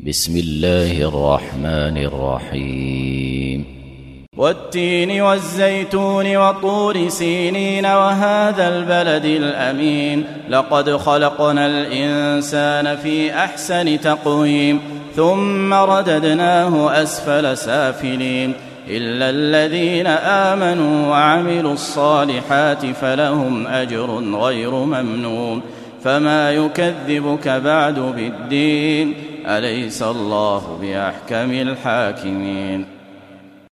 بسم الله الرحمن الرحيم والتين والزيتون وطور سينين وهذا البلد الأمين لقد خلقنا الإنسان في أحسن تقويم ثم رددناه أسفل سافلين إلا الذين آمنوا وعملوا الصالحات فلهم أجر غير ممنون فما يكذبك بعد بالدين أليس الله بأحكم الحاكمين